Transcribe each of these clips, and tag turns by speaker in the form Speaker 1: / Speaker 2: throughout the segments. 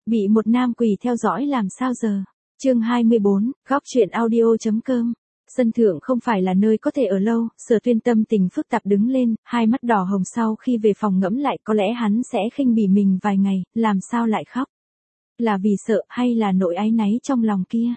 Speaker 1: Bị một nam quỷ theo dõi làm sao giờ? Chương 24, góc truyện audio.com. Sân thượng không phải là nơi có thể ở lâu, Sở Tuyên tâm tình phức tạp đứng lên, hai mắt đỏ hồng sau khi về phòng ngẫm lại có lẽ hắn sẽ khinh bỉ mình vài ngày, làm sao lại khóc? Là vì sợ hay là nỗi áy náy trong lòng kia?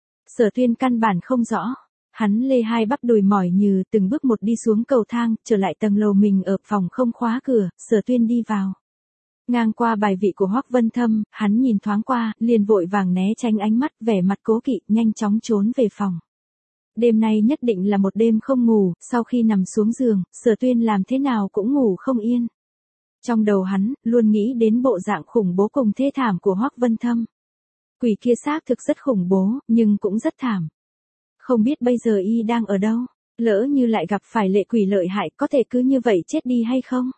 Speaker 1: Sở Tuyên căn bản không rõ. Hắn lê hai bắp đùi mỏi như từng bước một đi xuống cầu thang, trở lại tầng lầu mình ở phòng không khóa cửa, Sở Tuyên đi vào. Ngang qua bài vị của Hoắc Vân Thâm, hắn nhìn thoáng qua, liền vội vàng né tránh ánh mắt, vẻ mặt cố kỵ, nhanh chóng trốn về phòng. Đêm nay nhất định là một đêm không ngủ, sau khi nằm xuống giường, Sở Tuyên làm thế nào cũng ngủ không yên. Trong đầu hắn, luôn nghĩ đến bộ dạng khủng bố cùng thê thảm của Hoắc Vân Thâm. Quỷ kia xác thực rất khủng bố, nhưng cũng rất thảm. Không biết bây giờ y đang ở đâu, lỡ như lại gặp phải lệ quỷ lợi hại có thể cứ như vậy chết đi hay không?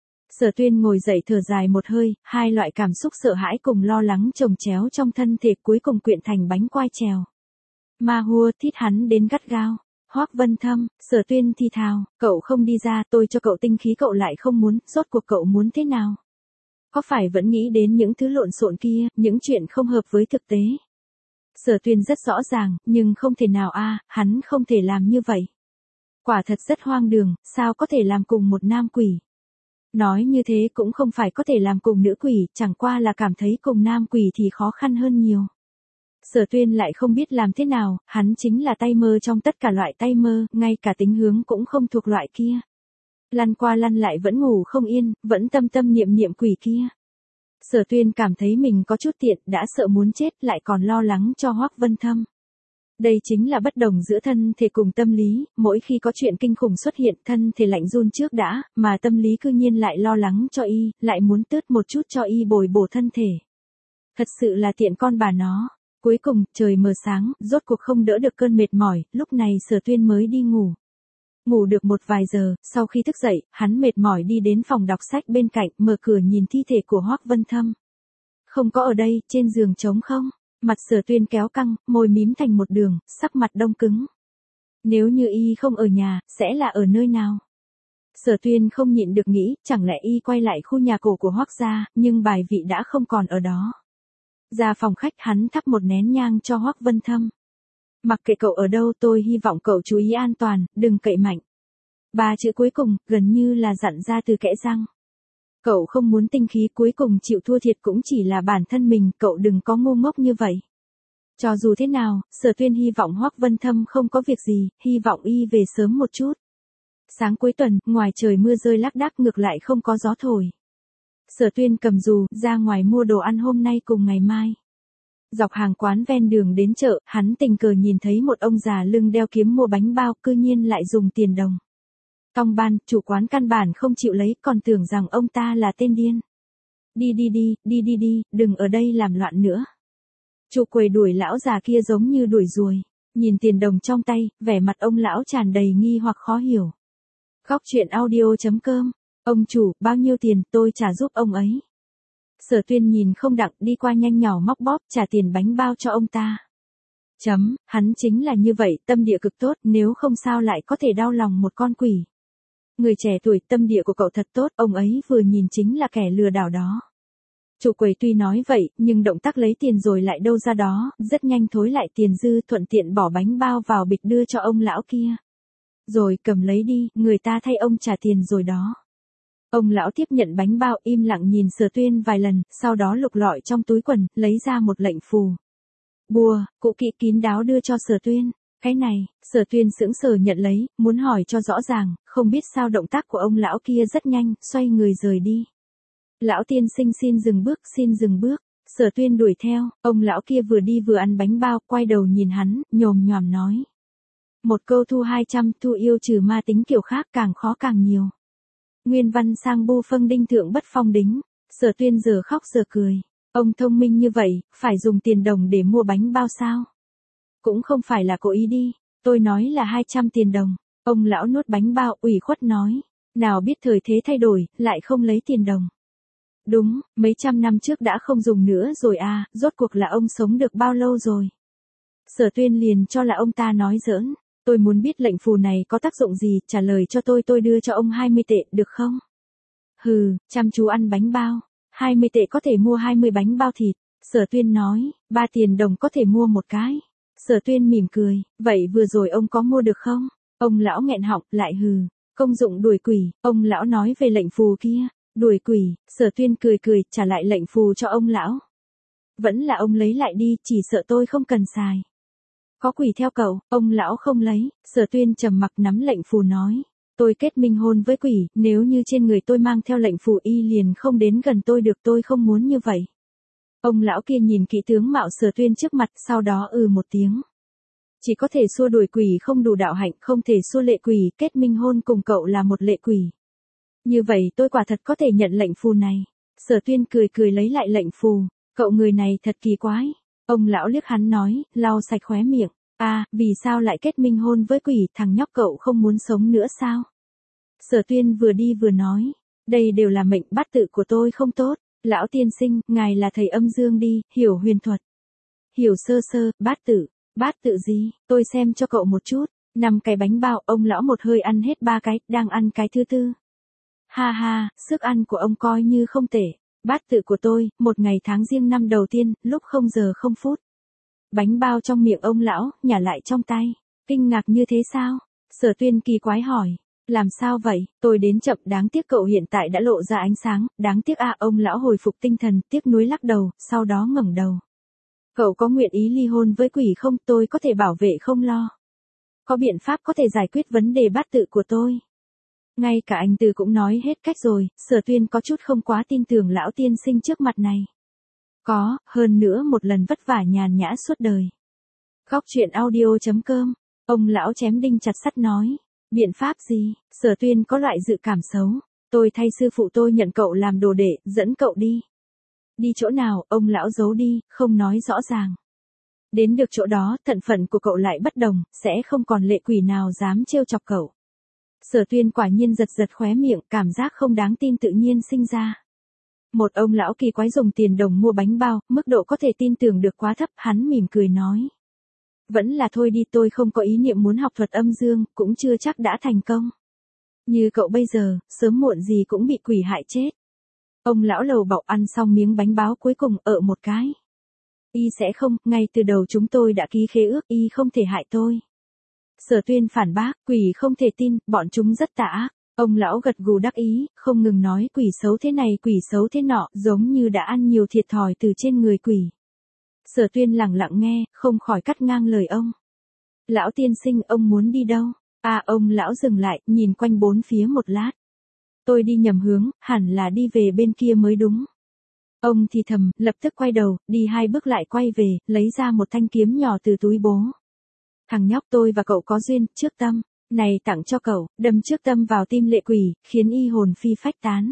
Speaker 1: Sở Tuyên ngồi dậy thở dài một hơi, hai loại cảm xúc sợ hãi cùng lo lắng chồng chéo trong thân thể cuối cùng quyện thành bánh quai trèo. Ma hua thít hắn đến gắt gao. Hoắc Vân Thâm, Sở Tuyên thì thào, cậu không đi ra tôi cho cậu tinh khí cậu lại không muốn, rốt cuộc cậu muốn thế nào? Có phải vẫn nghĩ đến những thứ lộn xộn kia, những chuyện không hợp với thực tế? Sở Tuyên rất rõ ràng, nhưng không thể nào hắn không thể làm như vậy. Quả thật rất hoang đường, sao có thể làm cùng một nam quỷ? Nói như thế cũng không phải có thể làm cùng nữ quỷ, chẳng qua là cảm thấy cùng nam quỷ thì khó khăn hơn nhiều. Sở Tuyên lại không biết làm thế nào, hắn chính là tay mơ trong tất cả loại tay mơ, ngay cả tính hướng cũng không thuộc loại kia. Lăn qua lăn lại vẫn ngủ không yên, vẫn tâm tâm niệm niệm quỷ kia. Sở Tuyên cảm thấy mình có chút tiện, đã sợ muốn chết lại còn lo lắng cho Hoắc Vân Thâm. Đây chính là bất đồng giữa thân thể cùng tâm lý, mỗi khi có chuyện kinh khủng xuất hiện thân thể lạnh run trước đã, mà tâm lý cư nhiên lại lo lắng cho y, lại muốn tớt một chút cho y bồi bổ thân thể. Thật sự là tiện con bà nó. Cuối cùng, trời mờ sáng, rốt cuộc không đỡ được cơn mệt mỏi, lúc này Sở Tuyên mới đi ngủ. Ngủ được một vài giờ, sau khi thức dậy, hắn mệt mỏi đi đến phòng đọc sách bên cạnh, mở cửa nhìn thi thể của Hoắc Vân Thâm. Không có ở đây, trên giường trống không. Mặt Sở Tuyên kéo căng, môi mím thành một đường, sắc mặt đông cứng. Nếu như y không ở nhà, sẽ là ở nơi nào? Sở Tuyên không nhịn được nghĩ, chẳng lẽ y quay lại khu nhà cổ của Hoắc gia, nhưng bài vị đã không còn ở đó. Ra phòng khách hắn thắp một nén nhang cho Hoắc Vân Thâm. Mặc kệ cậu ở đâu tôi hy vọng cậu chú ý an toàn, đừng cậy mạnh. Ba chữ cuối cùng, gần như là dặn ra từ kẽ răng. Cậu không muốn tinh khí cuối cùng chịu thua thiệt cũng chỉ là bản thân mình, cậu đừng có ngu ngốc như vậy. Cho dù thế nào, Sở Tuyên hy vọng Hoắc Vân Thâm không có việc gì, hy vọng y về sớm một chút. Sáng cuối tuần, ngoài trời mưa rơi lác đác ngược lại không có gió thổi. Sở Tuyên cầm dù, ra ngoài mua đồ ăn hôm nay cùng ngày mai. Dọc hàng quán ven đường đến chợ, hắn tình cờ nhìn thấy một ông già lưng đeo kiếm mua bánh bao, cư nhiên lại dùng tiền đồng. Tong ban, chủ quán căn bản không chịu lấy, còn tưởng rằng ông ta là tên điên. Đi, đừng ở đây làm loạn nữa. Chủ quầy đuổi lão già kia giống như đuổi ruồi. Nhìn tiền đồng trong tay, vẻ mặt ông lão tràn đầy nghi hoặc khó hiểu. Góc truyện audio.com. Ông chủ, bao nhiêu tiền, tôi trả giúp ông ấy. Sở Tuyên nhìn không đặng, đi qua nhanh nhỏ móc bóp, trả tiền bánh bao cho ông ta. Hắn chính là như vậy, tâm địa cực tốt, nếu không sao lại có thể đau lòng một con quỷ. Người trẻ tuổi, tâm địa của cậu thật tốt, ông ấy vừa nhìn chính là kẻ lừa đảo đó. Chủ quầy tuy nói vậy, nhưng động tác lấy tiền rồi lại đâu ra đó, rất nhanh thối lại tiền dư, thuận tiện bỏ bánh bao vào bịch đưa cho ông lão kia. Rồi cầm lấy đi, người ta thay ông trả tiền rồi đó. Ông lão tiếp nhận bánh bao, im lặng nhìn Sở Tuyên vài lần, sau đó lục lọi trong túi quần, lấy ra một lệnh phù. Bùa, cụ kỵ kín đáo đưa cho Sở Tuyên. Cái này, Sở Tuyên sững sờ nhận lấy, muốn hỏi cho rõ ràng, không biết sao động tác của ông lão kia rất nhanh, xoay người rời đi. Lão tiên sinh xin dừng bước. Sở Tuyên đuổi theo, ông lão kia vừa đi vừa ăn bánh bao, quay đầu nhìn hắn, nhồm nhòm nói. Một câu thu 200, thu yêu trừ ma tính kiểu khác càng khó càng nhiều. Nguyên văn sang bu phân đinh thượng bất phong đính. Sở Tuyên giờ khóc giờ cười. Ông thông minh như vậy, phải dùng tiền đồng để mua bánh bao sao? Cũng không phải là cố ý đi. Tôi nói là 200 tiền đồng. Ông lão nuốt bánh bao, ủy khuất nói. Nào biết thời thế thay đổi, lại không lấy tiền đồng. Đúng, mấy trăm năm trước đã không dùng nữa rồi rốt cuộc là ông sống được bao lâu rồi? Sở Tuyên liền cho là ông ta nói giỡn. Tôi muốn biết lệnh phù này có tác dụng gì, trả lời cho tôi đưa cho ông 20 tệ, được không? Hừ, chăm chú ăn bánh bao. 20 tệ có thể mua 20 bánh bao thịt. Sở Tuyên nói, 3 tiền đồng có thể mua một cái. Sở Tuyên mỉm cười, vậy vừa rồi ông có mua được không? Ông lão nghẹn họng, lại hừ, công dụng đuổi quỷ, ông lão nói về lệnh phù kia. Đuổi quỷ, Sở Tuyên cười cười, trả lại lệnh phù cho ông lão. Vẫn là ông lấy lại đi, chỉ sợ tôi không cần xài. Có quỷ theo cậu, ông lão không lấy, Sở Tuyên trầm mặc nắm lệnh phù nói. Tôi kết minh hôn với quỷ, nếu như trên người tôi mang theo lệnh phù y liền không đến gần tôi được, tôi không muốn như vậy. Ông lão kia nhìn kỹ tướng mạo Sở Tuyên trước mặt, sau đó một tiếng. Chỉ có thể xua đuổi quỷ không đủ đạo hạnh, không thể xua lệ quỷ, kết minh hôn cùng cậu là một lệ quỷ. Như vậy tôi quả thật có thể nhận lệnh phù này. Sở Tuyên cười cười lấy lại lệnh phù, cậu người này thật kỳ quái. Ông lão liếc hắn nói, lau sạch khóe miệng. Vì sao lại kết minh hôn với quỷ, thằng nhóc cậu không muốn sống nữa sao? Sở Tuyên vừa đi vừa nói, đây đều là mệnh, bát tự của tôi không tốt. Lão tiên sinh, ngài là thầy âm dương đi, hiểu huyền thuật. Hiểu sơ sơ, bát tự gì, tôi xem cho cậu một chút. 5 cái bánh bao, ông lão một hơi ăn hết 3 cái, đang ăn cái thứ tư. Ha ha, sức ăn của ông coi như không tệ. Bát tự của tôi, 1 ngày tháng riêng năm đầu tiên, lúc 0 giờ 0 phút. Bánh bao trong miệng ông lão, nhả lại trong tay. Kinh ngạc như thế sao? Sở Tuyên kỳ quái hỏi. Làm sao vậy, tôi đến chậm, đáng tiếc cậu hiện tại đã lộ ra ánh sáng, đáng tiếc ông lão hồi phục tinh thần, tiếc nuối lắc đầu, sau đó ngẩng đầu. Cậu có nguyện ý ly hôn với quỷ không, tôi có thể bảo vệ không lo. Có biện pháp có thể giải quyết vấn đề bát tự của tôi. Ngay cả anh Từ cũng nói hết cách rồi, Sở Tuyên có chút không quá tin tưởng lão tiên sinh trước mặt này. Có, hơn nữa một lần vất vả nhàn nhã suốt đời. Góc truyện audio.com, ông lão chém đinh chặt sắt nói. Biện pháp gì? Sở Tuyên có loại dự cảm xấu. Tôi thay sư phụ tôi nhận cậu làm đồ đệ, dẫn cậu đi. Đi chỗ nào, ông lão giấu đi, không nói rõ ràng. Đến được chỗ đó, thân phận của cậu lại bất đồng, sẽ không còn lệ quỷ nào dám trêu chọc cậu. Sở Tuyên quả nhiên giật giật khóe miệng, cảm giác không đáng tin tự nhiên sinh ra. Một ông lão kỳ quái dùng tiền đồng mua bánh bao, mức độ có thể tin tưởng được quá thấp, hắn mỉm cười nói. Vẫn là thôi đi, tôi không có ý niệm muốn học thuật âm dương, cũng chưa chắc đã thành công. Như cậu bây giờ, sớm muộn gì cũng bị quỷ hại chết. Ông lão lầu bầu ăn xong miếng bánh bao cuối cùng, một cái. Y sẽ không, ngay từ đầu chúng tôi đã ký khế ước, y không thể hại tôi. Sở Tuyên phản bác, quỷ không thể tin, bọn chúng rất tà ác. Ông lão gật gù đắc ý, không ngừng nói quỷ xấu thế này quỷ xấu thế nọ, giống như đã ăn nhiều thiệt thòi từ trên người quỷ. Sở Tuyên lặng lặng nghe, không khỏi cắt ngang lời ông. Lão tiên sinh, ông muốn đi đâu? Ông lão dừng lại, nhìn quanh bốn phía một lát. Tôi đi nhầm hướng, hẳn là đi về bên kia mới đúng. Ông thì thầm, lập tức quay đầu, đi 2 bước lại quay về, lấy ra một thanh kiếm nhỏ từ túi bố. Thằng nhóc, tôi và cậu có duyên, trước tâm. Này tặng cho cậu, đâm trước tâm vào tim lệ quỷ, khiến y hồn phi phách tán.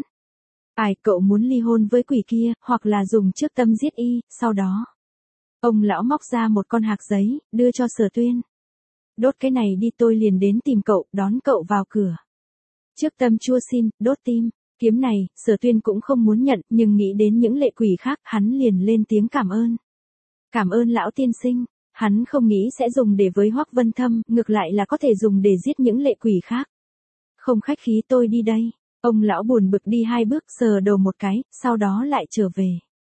Speaker 1: Cậu muốn ly hôn với quỷ kia, hoặc là dùng trước tâm giết y, sau đó. Ông lão móc ra một con hạc giấy, đưa cho Sở Tuyên. Đốt cái này đi, tôi liền đến tìm cậu, đón cậu vào cửa. Trước tâm chua xin, đốt tim. Kiếm này, Sở Tuyên cũng không muốn nhận, nhưng nghĩ đến những lệ quỷ khác, hắn liền lên tiếng cảm ơn. Cảm ơn lão tiên sinh. Hắn không nghĩ sẽ dùng để với Hoắc Vân Thâm, ngược lại là có thể dùng để giết những lệ quỷ khác. Không khách khí, tôi đi đây. Ông lão buồn bực đi 2 bước, sờ đầu một cái, sau đó lại trở về.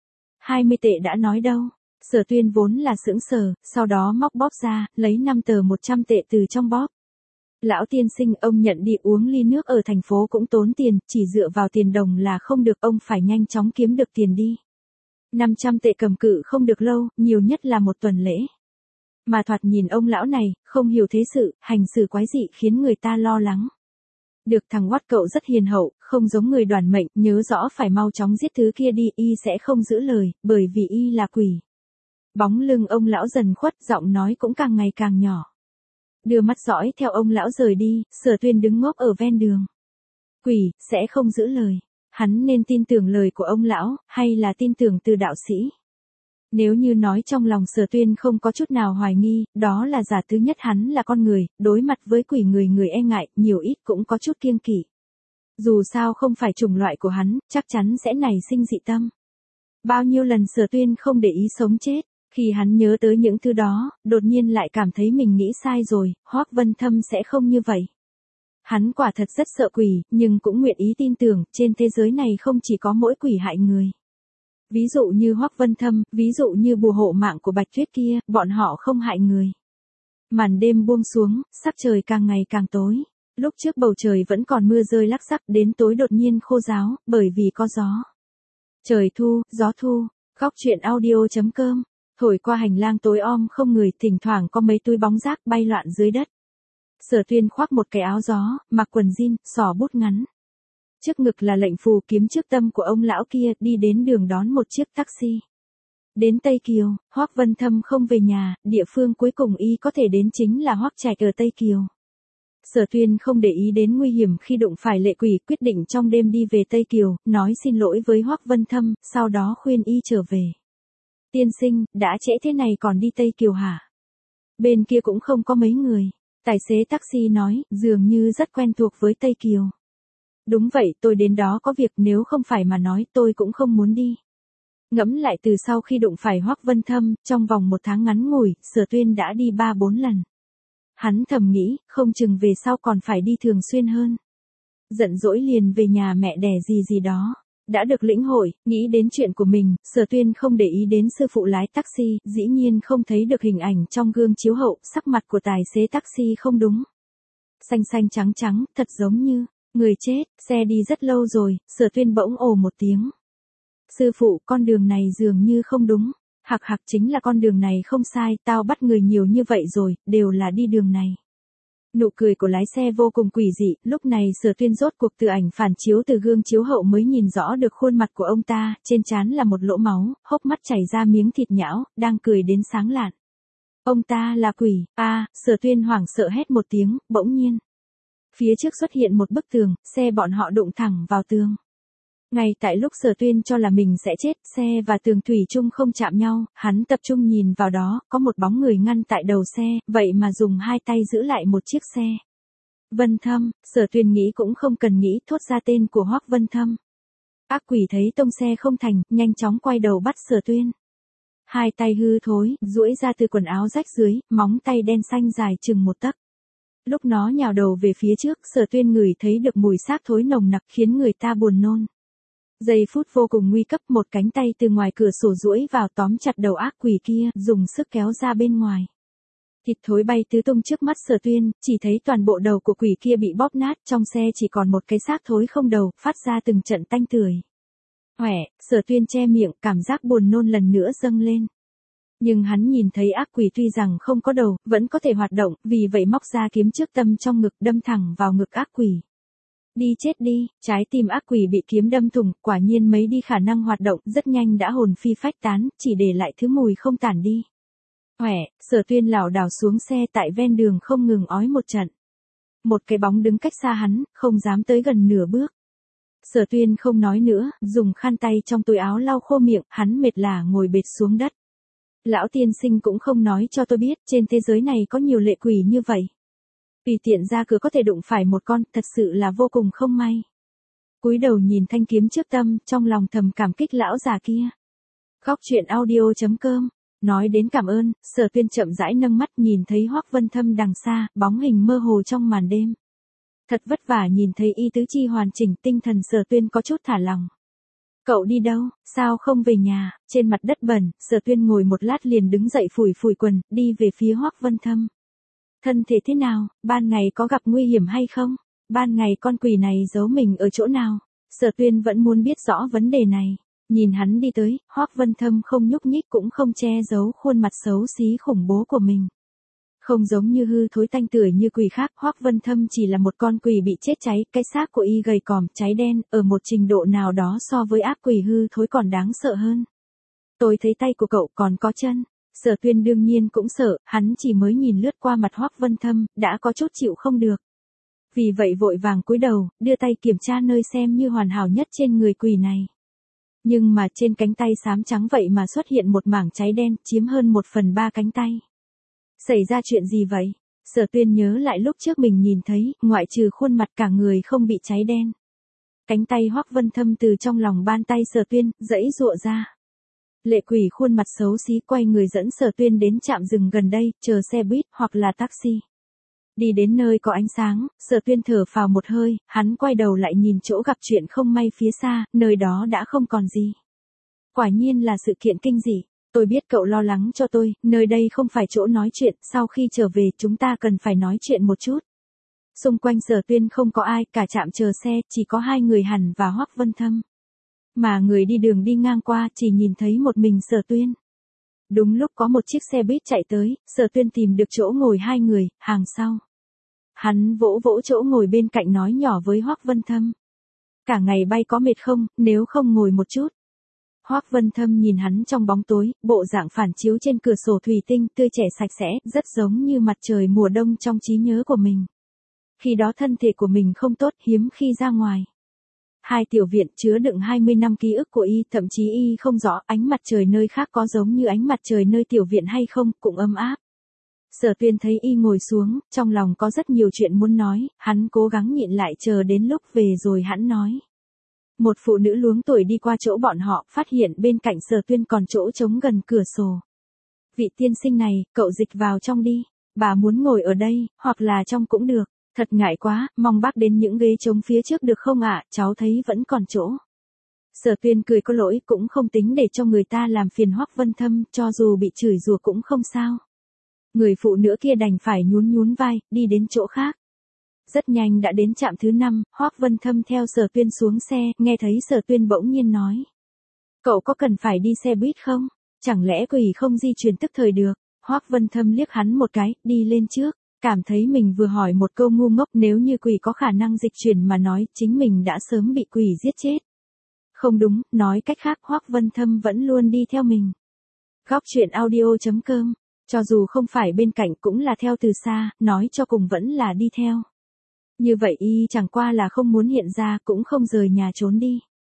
Speaker 1: 20 tệ đã nói đâu. Sở Tuyên vốn là sững sờ, sau đó móc bóp ra, lấy 5 tờ 100 tệ từ trong bóp. Lão tiên sinh, ông nhận đi, uống ly nước ở thành phố cũng tốn tiền, chỉ dựa vào tiền đồng là không được, ông phải nhanh chóng kiếm được tiền đi. 500 tệ cầm cự không được lâu, nhiều nhất là 1 tuần lễ. Mà thoạt nhìn ông lão này, không hiểu thế sự, hành xử quái dị khiến người ta lo lắng. Được, thằng Watt cậu rất hiền hậu, không giống người đoàn mệnh, nhớ rõ phải mau chóng giết thứ kia đi, y sẽ không giữ lời, bởi vì y là quỷ. Bóng lưng ông lão dần khuất, giọng nói cũng càng ngày càng nhỏ. Đưa mắt dõi theo ông lão rời đi, Sở Tuyên đứng ngốc ở ven đường. Quỷ, sẽ không giữ lời. Hắn nên tin tưởng lời của ông lão, hay là tin tưởng từ đạo sĩ? Nếu như nói trong lòng Sở Tuyên không có chút nào hoài nghi, đó là giả. Thứ nhất, hắn là con người, đối mặt với quỷ người e ngại, nhiều ít cũng có chút kiêng kỵ. Dù sao không phải chủng loại của hắn, chắc chắn sẽ nảy sinh dị tâm. Bao nhiêu lần Sở Tuyên không để ý sống chết, khi hắn nhớ tới những thứ đó, đột nhiên lại cảm thấy mình nghĩ sai rồi, Hoắc Vân Thâm sẽ không như vậy. Hắn quả thật rất sợ quỷ, nhưng cũng nguyện ý tin tưởng, trên thế giới này không chỉ có mỗi quỷ hại người. Ví dụ như Hoắc Vân Thâm, ví dụ như bùa hộ mạng của Bạch Tuyết kia, bọn họ không hại người. Màn đêm buông xuống, sắc trời càng ngày càng tối. Lúc trước bầu trời vẫn còn mưa rơi lắc xắc, đến tối đột nhiên khô ráo, bởi vì có gió. Trời thu, gió thu, góc chuyện audio.com, thổi qua hành lang tối om không người, thỉnh thoảng có mấy túi bóng rác bay loạn dưới đất. Sở Tuyên khoác một cái áo gió, mặc quần jean, xỏ bút ngắn. Trước ngực là lệnh phù kiếm trước tâm của ông lão kia, đi đến đường đón một chiếc taxi. Đến Tây Kiều, Hoắc Vân Thâm không về nhà, địa phương cuối cùng y có thể đến chính là Hoắc Trạch ở Tây Kiều. Sở Tuyên không để ý đến nguy hiểm khi đụng phải Lệ Quỷ, quyết định trong đêm đi về Tây Kiều, nói xin lỗi với Hoắc Vân Thâm, sau đó khuyên y trở về. Tiên sinh, đã trễ thế này còn đi Tây Kiều hả? Bên kia cũng không có mấy người. Tài xế taxi nói, dường như rất quen thuộc với Tây Kiều. Đúng vậy, tôi đến đó có việc, nếu không phải mà nói tôi cũng không muốn đi. Ngẫm lại từ sau khi đụng phải Hoắc Vân Thâm, trong vòng 1 tháng ngắn ngủi, Sở Tuyên đã đi 3-4 lần. Hắn thầm nghĩ, không chừng về sau còn phải đi thường xuyên hơn. Giận dỗi liền về nhà mẹ đẻ gì đó. Đã được lĩnh hội, nghĩ đến chuyện của mình, Sở Tuyên không để ý đến sư phụ lái taxi, dĩ nhiên không thấy được hình ảnh trong gương chiếu hậu, sắc mặt của tài xế taxi không đúng. Xanh xanh trắng trắng, thật giống như người chết, xe đi rất lâu rồi, Sở Tuyên bỗng ồ một tiếng. Sư phụ, con đường này dường như không đúng. Hạc hạc, chính là con đường này không sai, tao bắt người nhiều như vậy rồi, đều là đi đường này. Nụ cười của lái xe vô cùng quỷ dị, lúc này Sở Tuyên rốt cuộc từ ảnh phản chiếu từ gương chiếu hậu mới nhìn rõ được khuôn mặt của ông ta, trên trán là một lỗ máu, hốc mắt chảy ra miếng thịt nhão, đang cười đến sáng lạn. Ông ta là quỷ, Sở Tuyên hoảng sợ hét một tiếng, bỗng nhiên. Phía trước xuất hiện một bức tường, xe bọn họ đụng thẳng vào tường. Ngay tại lúc Sở Tuyên cho là mình sẽ chết, xe và tường thủy chung không chạm nhau, hắn tập trung nhìn vào đó, có một bóng người ngăn tại đầu xe, vậy mà dùng 2 tay giữ lại một chiếc xe. Vân Thâm, Sở Tuyên nghĩ cũng không cần nghĩ, thốt ra tên của Hoắc Vân Thâm. Ác quỷ thấy tông xe không thành, nhanh chóng quay đầu bắt Sở Tuyên. 2 tay hư thối, duỗi ra từ quần áo rách dưới, móng tay đen xanh dài chừng 1 tấc. Lúc nó nhào đầu về phía trước, Sở Tuyên ngửi thấy được mùi xác thối nồng nặc khiến người ta buồn nôn. Giây phút vô cùng nguy cấp, một cánh tay từ ngoài cửa sổ duỗi vào tóm chặt đầu ác quỷ kia, dùng sức kéo ra bên ngoài. Thịt thối bay tứ tung trước mắt Sở Tuyên, chỉ thấy toàn bộ đầu của quỷ kia bị bóp nát, trong xe chỉ còn một cái xác thối không đầu, phát ra từng trận tanh tưởi. Hoẻ, Sở Tuyên che miệng, cảm giác buồn nôn lần nữa dâng lên. Nhưng hắn nhìn thấy ác quỷ tuy rằng không có đầu, vẫn có thể hoạt động, vì vậy móc ra kiếm trước tâm trong ngực đâm thẳng vào ngực ác quỷ. Đi chết đi, trái tim ác quỷ bị kiếm đâm thủng, quả nhiên mấy đi khả năng hoạt động, rất nhanh đã hồn phi phách tán, chỉ để lại thứ mùi không tản đi. Hoẻ, Sở Tuyên lảo đảo xuống xe tại ven đường không ngừng ói một trận. Một cái bóng đứng cách xa hắn, không dám tới gần nửa bước. Sở Tuyên không nói nữa, dùng khăn tay trong túi áo lau khô miệng, hắn mệt lả ngồi bệt xuống đất. Lão tiên sinh cũng không nói cho tôi biết, trên thế giới này có nhiều lệ quỷ như vậy. Tùy tiện ra cửa có thể đụng phải một con, thật sự là vô cùng không may. Cúi đầu nhìn thanh kiếm trước tâm, trong lòng thầm cảm kích lão già kia. Góc chuyện audio.com, nói đến cảm ơn, Sở Tuyên chậm rãi nâng mắt nhìn thấy Hoắc Vân Thâm đằng xa, bóng hình mơ hồ trong màn đêm. Thật vất vả nhìn thấy y tứ chi hoàn chỉnh, tinh thần Sở Tuyên có chút thả lỏng. Cậu đi đâu, sao không về nhà? Trên mặt đất bẩn, Sở Tuyên ngồi một lát liền đứng dậy phủi phủi quần, đi về phía Hoắc Vân Thâm. Thân thể thế nào, ban ngày có gặp nguy hiểm hay không? Ban ngày con quỷ này giấu mình ở chỗ nào? Sở Tuyên vẫn muốn biết rõ vấn đề này. Nhìn hắn đi tới, Hoắc Vân Thâm không nhúc nhích cũng không che giấu khuôn mặt xấu xí khủng bố của mình. Không giống như hư thối tanh tưởi như quỷ khác, Hoắc Vân Thâm chỉ là một con quỷ bị chết cháy, cái xác của y gầy còm, cháy đen, ở một trình độ nào đó so với ác quỷ hư thối còn đáng sợ hơn. Tôi thấy tay của cậu còn có chân. Sở Tuyên đương nhiên cũng sợ, hắn chỉ mới nhìn lướt qua mặt Hoắc Vân Thâm, đã có chút chịu không được. Vì vậy vội vàng cúi đầu, đưa tay kiểm tra nơi xem như hoàn hảo nhất trên người quỷ này. Nhưng mà trên cánh tay xám trắng vậy mà xuất hiện một mảng cháy đen, chiếm hơn 1/3 cánh tay. Xảy ra chuyện gì vậy? Sở Tuyên nhớ lại lúc trước mình nhìn thấy, ngoại trừ khuôn mặt cả người không bị cháy đen. Cánh tay Hoắc Vân Thâm từ trong lòng bàn tay Sở Tuyên, giãy giụa ra. Lệ quỷ khuôn mặt xấu xí quay người dẫn Sở Tuyên đến trạm dừng gần đây, chờ xe buýt hoặc là taxi. Đi đến nơi có ánh sáng, Sở Tuyên thở phào một hơi, hắn quay đầu lại nhìn chỗ gặp chuyện không may phía xa, nơi đó đã không còn gì. Quả nhiên là sự kiện kinh dị. Tôi biết cậu lo lắng cho tôi, nơi đây không phải chỗ nói chuyện, sau khi trở về chúng ta cần phải nói chuyện một chút. Xung quanh Sở Tuyên không có ai, cả trạm chờ xe, chỉ có hai người Hàn và Hoắc Vân Thâm. Mà người đi đường đi ngang qua chỉ nhìn thấy một mình Sở Tuyên. Đúng lúc có một chiếc xe buýt chạy tới, Sở Tuyên tìm được chỗ ngồi hai người, hàng sau. Hắn vỗ vỗ chỗ ngồi bên cạnh nói nhỏ với Hoắc Vân Thâm. Cả ngày bay có mệt không, nếu không ngồi một chút. Hoắc Vân Thâm nhìn hắn trong bóng tối, bộ dạng phản chiếu trên cửa sổ thủy tinh, tươi trẻ sạch sẽ, rất giống như mặt trời mùa đông trong trí nhớ của mình. Khi đó thân thể của mình không tốt, hiếm khi ra ngoài. Hai tiểu viện chứa đựng 20 năm ký ức của y, thậm chí y không rõ ánh mặt trời nơi khác có giống như ánh mặt trời nơi tiểu viện hay không, cũng ấm áp. Sở Tuyên thấy y ngồi xuống, trong lòng có rất nhiều chuyện muốn nói, hắn cố gắng nhịn lại chờ đến lúc về rồi hắn nói. Một phụ nữ luống tuổi đi qua chỗ bọn họ, phát hiện bên cạnh Sở Tuyên còn chỗ trống gần cửa sổ. Vị tiên sinh này, cậu dịch vào trong đi, bà muốn ngồi ở đây, hoặc là trong cũng được. Thật ngại quá, mong bác đến những ghế trống phía trước được không ạ, cháu thấy vẫn còn chỗ. Sở Tuyên cười có lỗi, cũng không tính để cho người ta làm phiền Hoắc Vân Thâm, cho dù bị chửi rủa cũng không sao. Người phụ nữ kia đành phải nhún nhún vai, đi đến chỗ khác. Rất nhanh đã đến trạm thứ 5, Hoắc Vân Thâm theo Sở Tuyên xuống xe, nghe thấy Sở Tuyên bỗng nhiên nói. Cậu có cần phải đi xe buýt không? Chẳng lẽ quỷ không di chuyển tức thời được? Hoắc Vân Thâm liếc hắn một cái, đi lên trước. Cảm thấy mình vừa hỏi một câu ngu ngốc, nếu như quỷ có khả năng dịch chuyển mà nói, chính mình đã sớm bị quỷ giết chết. Không đúng, nói cách khác Hoắc Vân Thâm vẫn luôn đi theo mình. Góc truyện audio.com, cho dù không phải bên cạnh cũng là theo từ xa, nói cho cùng vẫn là đi theo. Như vậy y chẳng qua là không muốn hiện ra, cũng không rời nhà trốn đi.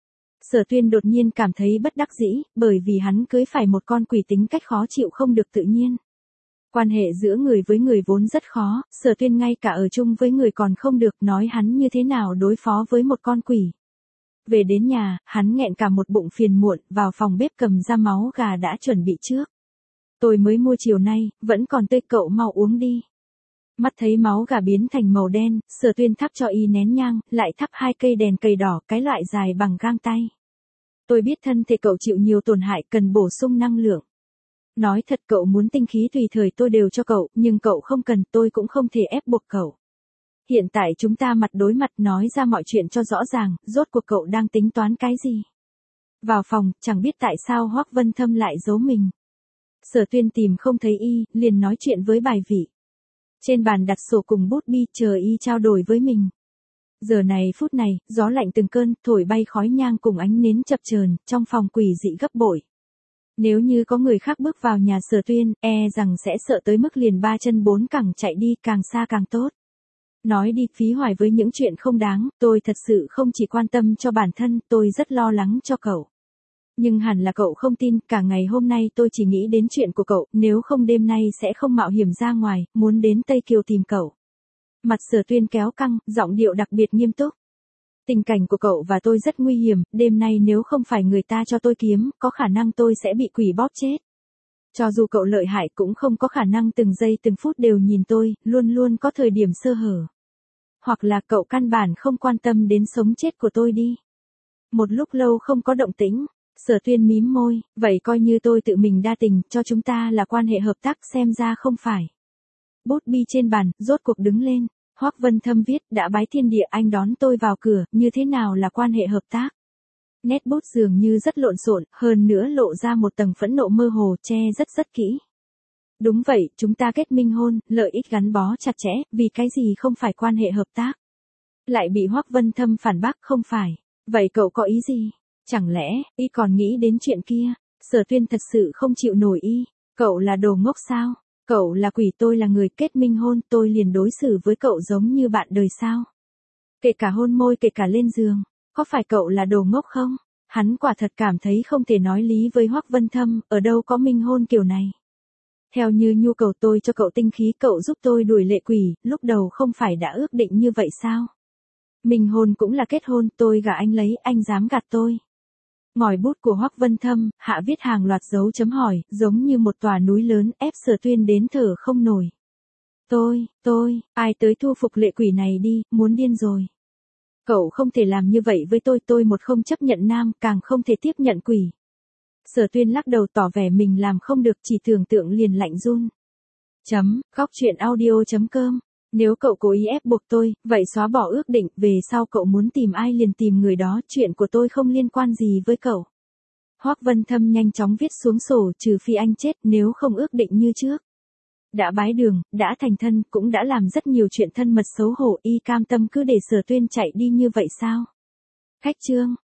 Speaker 1: Sở Tuyên đột nhiên cảm thấy bất đắc dĩ, bởi vì hắn cưới phải một con quỷ tính cách khó chịu không được tự nhiên. Quan hệ giữa người với người vốn rất khó, Sở Tuyên ngay cả ở chung với người còn không được, nói hắn như thế nào đối phó với một con quỷ. Về đến nhà, hắn nghẹn cả một bụng phiền muộn, vào phòng bếp cầm ra máu gà đã chuẩn bị trước. Tôi mới mua chiều nay, vẫn còn tươi, cậu mau uống đi. Mắt thấy máu gà biến thành màu đen, Sở Tuyên thắp cho y nén nhang, lại thắp 2 cây đèn cầy đỏ, cái loại dài bằng gang tay. Tôi biết thân thể cậu chịu nhiều tổn hại, cần bổ sung năng lượng. Nói thật, cậu muốn tinh khí tùy thời tôi đều cho cậu, nhưng cậu không cần, tôi cũng không thể ép buộc cậu. Hiện tại chúng ta mặt đối mặt nói ra mọi chuyện cho rõ ràng, rốt cuộc cậu đang tính toán cái gì? Vào phòng, chẳng biết tại sao Hoắc Vân Thâm lại giấu mình. Sở Tuyên tìm không thấy y, liền nói chuyện với bài vị. Trên bàn đặt sổ cùng bút bi, chờ y trao đổi với mình. Giờ này phút này, gió lạnh từng cơn, thổi bay khói nhang cùng ánh nến chập chờn, trong phòng quỷ dị gấp bội. Nếu như có người khác bước vào nhà Sở Tuyên, rằng sẽ sợ tới mức liền 3 chân 4 cẳng chạy đi, càng xa càng tốt. Nói đi phí hoài với những chuyện không đáng, tôi thật sự không chỉ quan tâm cho bản thân, tôi rất lo lắng cho cậu. Nhưng hẳn là cậu không tin, cả ngày hôm nay tôi chỉ nghĩ đến chuyện của cậu, nếu không đêm nay sẽ không mạo hiểm ra ngoài, muốn đến Tây Kiều tìm cậu. Mặt Sở Tuyên kéo căng, giọng điệu đặc biệt nghiêm túc. Tình cảnh của cậu và tôi rất nguy hiểm, đêm nay nếu không phải người ta cho tôi kiếm, có khả năng tôi sẽ bị quỷ bóp chết. Cho dù cậu lợi hại cũng không có khả năng từng giây từng phút đều nhìn tôi, luôn luôn có thời điểm sơ hở. Hoặc là cậu căn bản không quan tâm đến sống chết của tôi đi. Một lúc lâu không có động tĩnh, Sở Tuyên mím môi, vậy coi như tôi tự mình đa tình, cho chúng ta là quan hệ hợp tác, xem ra không phải. Bút bi trên bàn, rốt cuộc đứng lên. Hoắc Vân Thâm viết, đã bái thiên địa, anh đón tôi vào cửa, như thế nào là quan hệ hợp tác? Nét bút dường như rất lộn xộn, hơn nữa lộ ra một tầng phẫn nộ mơ hồ, che rất kỹ. Đúng vậy, chúng ta kết minh hôn, lợi ích gắn bó chặt chẽ, vì cái gì không phải quan hệ hợp tác? Lại bị Hoắc Vân Thâm phản bác, không phải. Vậy cậu có ý gì? Chẳng lẽ, y còn nghĩ đến chuyện kia? Sở Tuyên thật sự không chịu nổi y. Cậu là đồ ngốc sao? Cậu là quỷ, tôi là người, kết minh hôn, tôi liền đối xử với cậu giống như bạn đời sao? Kể cả hôn môi, kể cả lên giường, có phải cậu là đồ ngốc không? Hắn quả thật cảm thấy không thể nói lý với Hoắc Vân Thâm, ở đâu có minh hôn kiểu này. Theo như nhu cầu tôi cho cậu tinh khí, cậu giúp tôi đuổi lệ quỷ, lúc đầu không phải đã ước định như vậy sao? Minh hôn cũng là kết hôn, tôi gả anh lấy, anh dám gạt tôi. Ngòi bút của Hoắc Vân Thâm, hạ viết hàng loạt dấu chấm hỏi, giống như một tòa núi lớn, ép Sở Tuyên đến thở không nổi. Tôi, ai tới thu phục lệ quỷ này đi, muốn điên rồi. Cậu không thể làm như vậy với tôi một không chấp nhận nam, càng không thể tiếp nhận quỷ. Sở Tuyên lắc đầu tỏ vẻ mình làm không được, chỉ tưởng tượng liền lạnh run. Góc truyện audio.com. Nếu cậu cố ý ép buộc tôi, vậy xóa bỏ ước định, về sau cậu muốn tìm ai liền tìm người đó, chuyện của tôi không liên quan gì với cậu. Hoắc Vân Thâm nhanh chóng viết xuống sổ, trừ phi anh chết, nếu không ước định như trước. Đã bái đường, đã thành thân, cũng đã làm rất nhiều chuyện thân mật xấu hổ, y cam tâm cứ để Sở Tuyên chạy đi như vậy sao? Khách chương.